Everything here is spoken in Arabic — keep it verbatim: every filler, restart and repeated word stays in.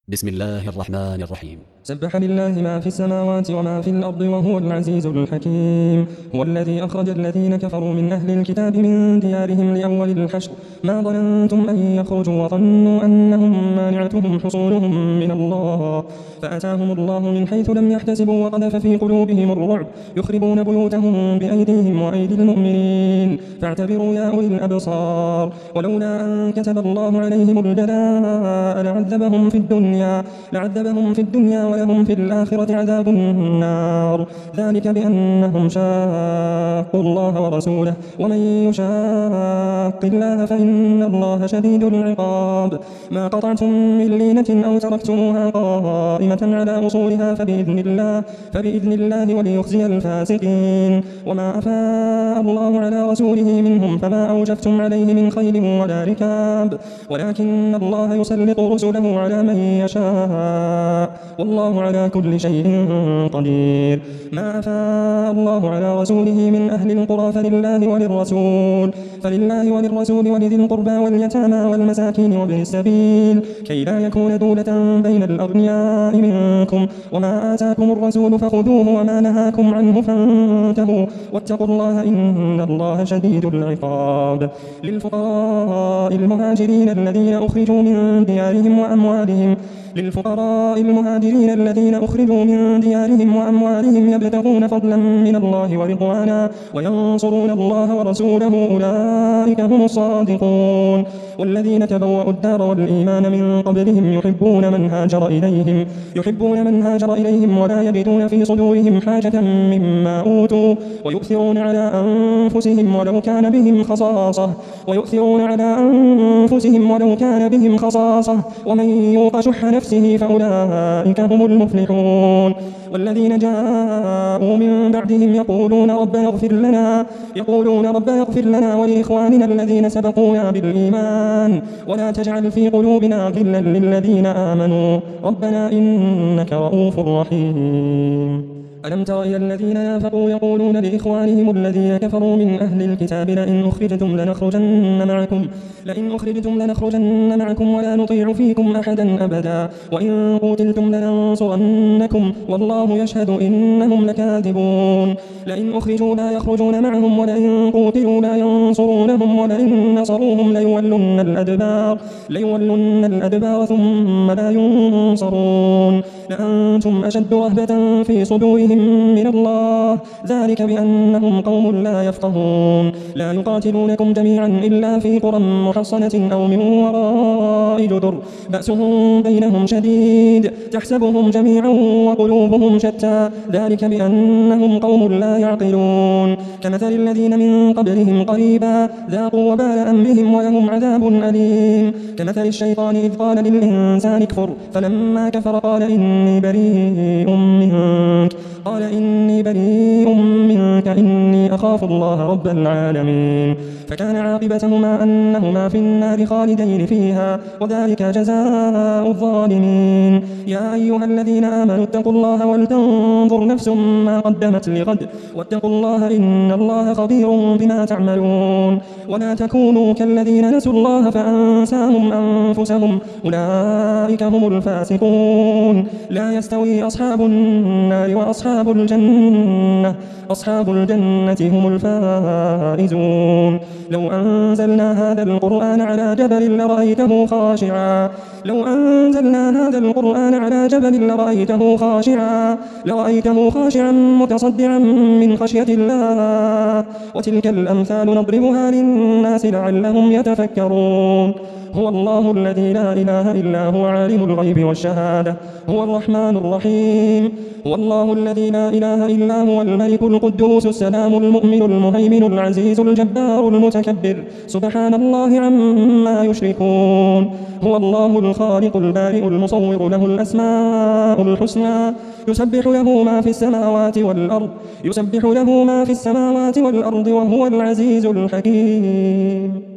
بسم الله الرحمن الرحيم. سبح لله ما في السماوات وما في الأرض وهو العزيز الحكيم. هو الذي أخرج الذين كفروا من أهل الكتاب من ديارهم لأول الحشر ما ظننتم أن يخرجوا وظنوا أنهم مانعتهم حصولهم من الله فأتاهم الله من حيث لم يحتسبوا وقذف في قلوبهم الرعب يخربون بيوتهم بأيديهم وأيدي المؤمنين فاعتبروا يا أولي الأبصار. ولولا أن كتب الله عليهم الجلاء لعذبهم في الدنيا لعذبهم في الدنيا ولهم في الآخرة عذاب النار ذلك بأنهم شاقوا الله ورسوله ومن يشاق الله فإن الله شديد العقاب. ما قطعتم من لينة أو تركتموها قائمة على أصولها فبإذن الله فبإذن الله وليخزي الفاسقين. وما أفاء الله على رسوله منهم فما أوجفتم عليه من خيل ولا ركاب ولكن الله يسلط رسله على من يشاء والله على كل شيء قدير. ما أفاء الله على رسوله من أهل القرى فلله وللرسول فلله وللرسول ولذي القربى واليتامى والمساكين وابن السبيل كي لا يكون دولة بين الأغنياء منكم. وما آتاكم الرسول فخذوه وما نهاكم عنه فانتهوا واتقوا الله إن الله شديد العقاب. للفقراء المهاجرين الذين أخرجوا من ديارهم وأموالهم للفقراء المهاجرين الذين أخرجوا من ديارهم وأموالهم يبتغون فضلا من الله ورضوانا وينصرون الله ورسوله أولئك هم الصادقون. والذين تبوأوا الدار والإيمان من قبلهم يحبون من هاجر إليهم يحبون من هاجر إليهم ولا يجدون في صدورهم حاجة مما أوتوا ويؤثرون على أنفسهم ولو كان بهم خصاصة ويؤثرون على أنفسهم ولو كان بهم خصاصة ومن يوق شح نفسه فأولئك هم المفلحون. والذين جاءوا من بعدهم يقولون ربنا اغفر لنا يقولون ربنا اغفر لنا ولإخواننا الذين سبقونا بالإيمان ولا تجعل في قلوبنا غلا للذين آمنوا ربنا إنك رؤوف رحيم. ألم تر إلى الذين نافقوا يقولون لإخوانهم الذين كفروا من أهل الكتاب لئن أخرجتم لنخرجن معكم لئن أخرجتم لنخرجن معكم ولا نطيع فيكم أحدا أبدا وإن قتلتم لننصرنكم والله يشهد إنهم لكاذبون. لئن أخرجوا لا يخرجون معهم ولئن قتلوا لا ينصرونهم ولئن نصروهم ليولن الأدبار ليولن الأدبار ثم لا ينصرون لأنتم أشد رهبة في صدورهم من الله ذلك بأنهم قوم لا يفقهون. لا يقاتلونكم جميعا إلا في قرى محصنة أو من وراء جدر بأسهم بينهم شديد تحسبهم جميعا وقلوبهم شتى ذلك بأنهم قوم لا يعقلون. كمثل الذين من قبلهم قريبا ذاقوا وبال أمرهم ولهم عذاب أليم. كمثل الشيطان إذ قال للإنسان اكفر فلما كفر قال إني بريء منك قال إني بريء منك إني أخاف الله رب العالمين. فكان عاقبتهما أنهما في النار خالدين فيها وذلك جزاء الظالمين. يا أيها الذين آمنوا اتقوا الله ولتنظر نفس ما قدمت لغد واتقوا الله إن الله خبير بما تعملون. ولا تكونوا كالذين نسوا الله فأنساهم أنفسهم أولئك هم الفاسقون. لا يستوي أصحاب النار وأصحاب الجنة أصحاب الجنة هم الفائزون. لو أنزلنا هذا القرآن على جبل لرأيته خاشعا لو أنزلنا هذا القرآن على جبل لرأيته خاشعا لرأيته خاشعا متصدعا من خشية الله. وتلك الأمثال نضربها للناس لعلهم يتفكرون. هو الله الذي لا إله إلا هو عالم الغيب والشهادة هو الرحمن الرحيم. هو الله الذي لا إله إلا هو الملك القدوس السلام المؤمن المهيمن العزيز الجبار المتكبر سبحان الله عما يشركون. هو الله الخالق البارئ المصور له الأسماء الحسنى يسبح له ما في السماوات والأرض يسبح له ما في السماوات والأرض وهو العزيز الحكيم.